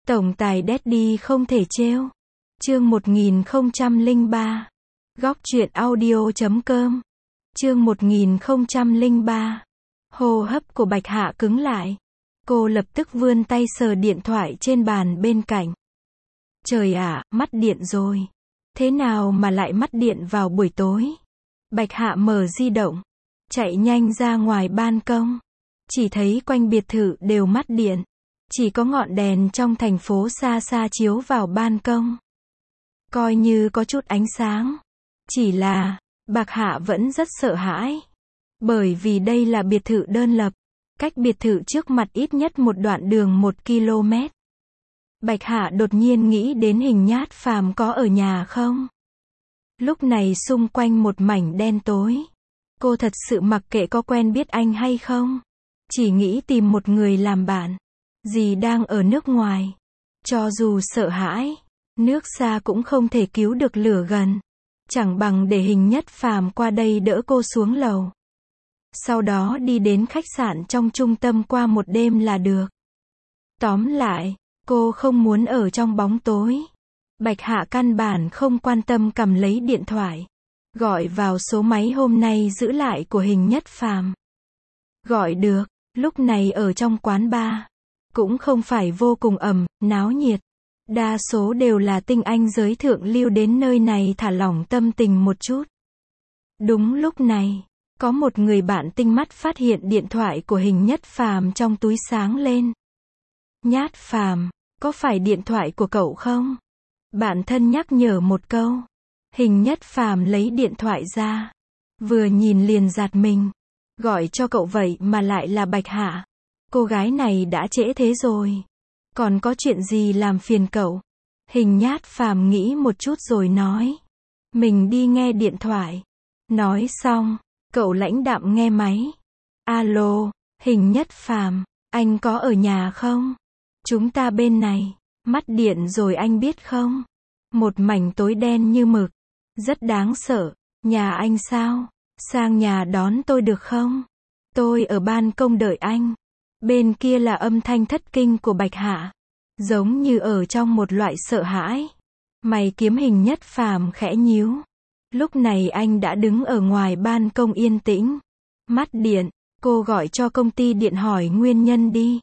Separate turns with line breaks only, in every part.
Tổng tài Daddy không thể trêu. Chương 1003. Góc truyện audio.com. Chương 1003. Hô hấp của Bạch Hạ cứng lại. Cô lập tức vươn tay sờ điện thoại trên bàn bên cạnh. Trời ạ, mất điện rồi. Thế nào mà lại mất điện vào buổi tối? Bạch Hạ mở di động, chạy nhanh ra ngoài ban công. Chỉ thấy quanh biệt thự đều mất điện. Chỉ có ngọn đèn trong thành phố xa xa chiếu vào ban công. Coi như có chút ánh sáng. Chỉ là, Bạch Hạ vẫn rất sợ hãi. Bởi vì đây là biệt thự đơn lập. Cách biệt thự trước mặt ít nhất một đoạn đường 1 km. Bạch Hạ đột nhiên nghĩ đến Hình Nhát Phàm có ở nhà không? Lúc này xung quanh một mảnh đen tối. Cô thật sự mặc kệ có quen biết anh hay không. Chỉ nghĩ tìm một người làm bạn. Dì đang ở nước ngoài. Cho dù sợ hãi, nước xa cũng không thể cứu được lửa gần. Chẳng bằng để Hình Nhất Phàm qua đây đỡ cô xuống lầu. Sau đó đi đến khách sạn trong trung tâm qua một đêm là được. Tóm lại, cô không muốn ở trong bóng tối. Bạch Hạ căn bản không quan tâm cầm lấy điện thoại. Gọi vào số máy hôm nay giữ lại của Hình Nhất Phàm. Gọi được, lúc này ở trong quán bar. Cũng không phải vô cùng náo nhiệt. Đa số đều là tinh anh giới thượng lưu đến nơi này thả lỏng tâm tình một chút. Đúng lúc này, có một người bạn tinh mắt phát hiện điện thoại của Hình Nhất Phàm trong túi sáng lên. Nhát Phàm, có phải điện thoại của cậu không? Bạn thân nhắc nhở một câu. Hình Nhất Phàm lấy điện thoại ra. Vừa nhìn liền giật mình. Gọi cho cậu vậy mà lại là Bạch Hạ. Cô gái này đã trễ thế rồi. Còn có chuyện gì làm phiền cậu? Hình Nhát Phàm nghĩ một chút rồi nói. Mình đi nghe điện thoại. Nói xong, cậu lãnh đạm nghe máy. Alo, Hình Nhất Phàm, anh có ở nhà không? Chúng ta bên này, mất điện rồi anh biết không? Một mảnh tối đen như mực. Rất đáng sợ. Nhà anh sao? Sang nhà đón tôi được không? Tôi ở ban công đợi anh. Bên kia là âm thanh thất kinh của Bạch Hạ. Giống như ở trong một loại sợ hãi. Mày kiếm Hình Nhất Phàm khẽ nhíu. Lúc này anh đã đứng ở ngoài ban công yên tĩnh. Mất điện, cô gọi cho công ty điện hỏi nguyên nhân đi.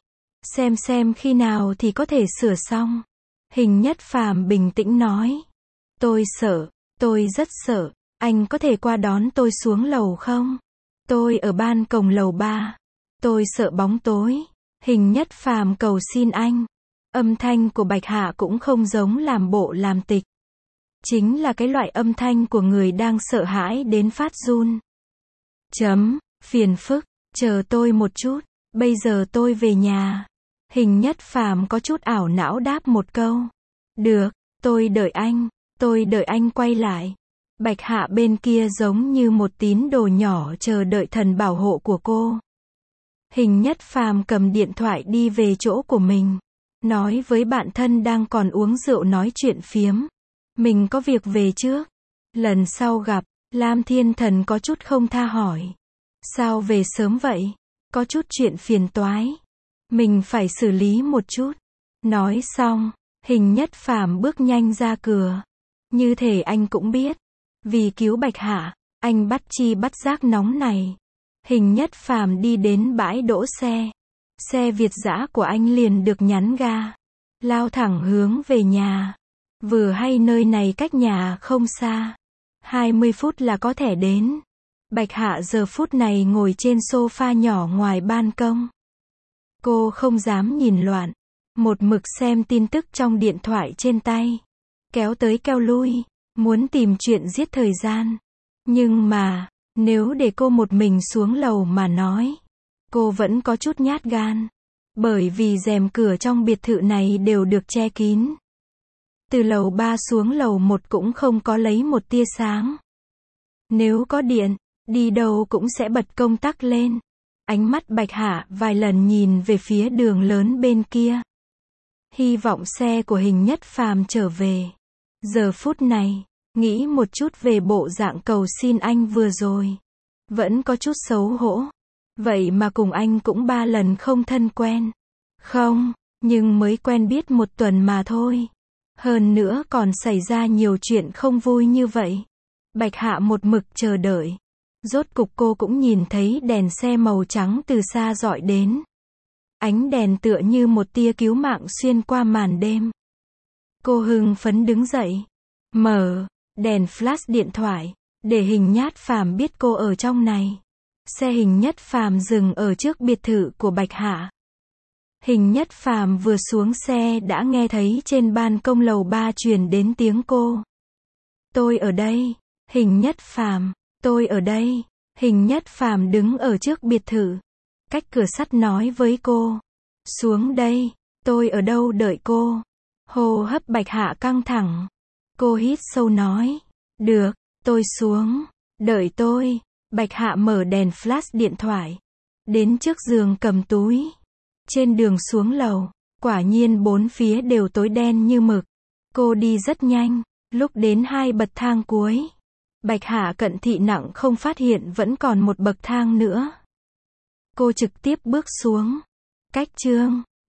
Xem khi nào thì có thể sửa xong. Hình Nhất Phàm bình tĩnh nói. Tôi sợ, tôi rất sợ. Anh có thể qua đón tôi xuống lầu không? Tôi ở ban công lầu 3. Tôi sợ bóng tối. Hình Nhất Phàm cầu xin anh. Âm thanh của Bạch Hạ cũng không giống làm bộ làm tịch. Chính là cái loại âm thanh của người đang sợ hãi đến phát run. Phiền phức, chờ tôi một chút, bây giờ tôi về nhà. Hình Nhất Phàm có chút ảo não đáp một câu. Được, tôi đợi anh quay lại. Bạch Hạ bên kia giống như một tín đồ nhỏ chờ đợi thần bảo hộ của cô. Hình Nhất Phàm cầm điện thoại đi về chỗ của mình. Nói với bạn thân đang còn uống rượu nói chuyện phiếm. Mình có việc về trước. Lần sau gặp, Lam Thiên Thần có chút không tha hỏi. Sao về sớm vậy? Có chút chuyện phiền toái. Mình phải xử lý một chút. Nói xong, Hình Nhất Phàm bước nhanh ra cửa. Như thể anh cũng biết. Vì cứu Bạch Hạ, anh bắt chi bắt giác nóng này. Hình Nhất Phàm đi đến bãi đỗ xe. Xe Việt dã của anh liền được nhắn ga. Lao thẳng hướng về nhà. Vừa hay nơi này cách nhà không xa. 20 phút là có thể đến. Bạch Hạ giờ phút này ngồi trên sofa nhỏ ngoài ban công. Cô không dám nhìn loạn. Một mực xem tin tức trong điện thoại trên tay. Kéo tới kéo lui. Muốn tìm chuyện giết thời gian. Nhưng mà, nếu để cô một mình xuống lầu mà nói. Cô vẫn có chút nhát gan. Bởi vì rèm cửa trong biệt thự này đều được che kín. Từ lầu 3 xuống lầu 1 cũng không có lấy một tia sáng. Nếu có điện, đi đâu cũng sẽ bật công tắc lên. Ánh mắt Bạch Hạ vài lần nhìn về phía đường lớn bên kia. Hy vọng xe của Hình Nhất Phàm trở về. Giờ phút này, nghĩ một chút về bộ dạng cầu xin anh vừa rồi. Vẫn có chút xấu hổ. Vậy mà cùng anh cũng 3 lần không thân quen. Không, Nhưng mới quen biết một tuần mà thôi. Hơn nữa còn xảy ra nhiều chuyện không vui như vậy. Bạch Hạ một mực chờ đợi. Rốt cục cô cũng nhìn thấy đèn xe màu trắng từ xa dọi đến. Ánh đèn tựa như một tia cứu mạng xuyên qua màn đêm. Cô hưng phấn đứng dậy. Mở đèn flash điện thoại. Để Hình Nhát Phàm biết cô ở trong này. Xe Hình Nhất Phàm dừng ở trước biệt thự của Bạch Hạ. Hình Nhất Phàm vừa xuống xe đã nghe thấy trên ban công lầu 3 truyền đến tiếng cô. Tôi ở đây. Hình Nhất Phàm, tôi ở đây. Hình Nhất Phàm đứng ở trước biệt thự. Cách cửa sắt nói với cô. Xuống đây. Tôi ở đâu đợi cô. Hô hấp Bạch Hạ căng thẳng. Cô hít sâu nói. Được, tôi xuống. Đợi tôi. Bạch Hạ mở đèn flash điện thoại. Đến trước giường cầm túi. Trên đường xuống lầu, quả nhiên bốn phía đều tối đen như mực. Cô đi rất nhanh, lúc đến 2 bậc thang cuối. Bạch Hạ cận thị nặng không phát hiện vẫn còn một bậc thang nữa. Cô trực tiếp bước xuống. Cách chương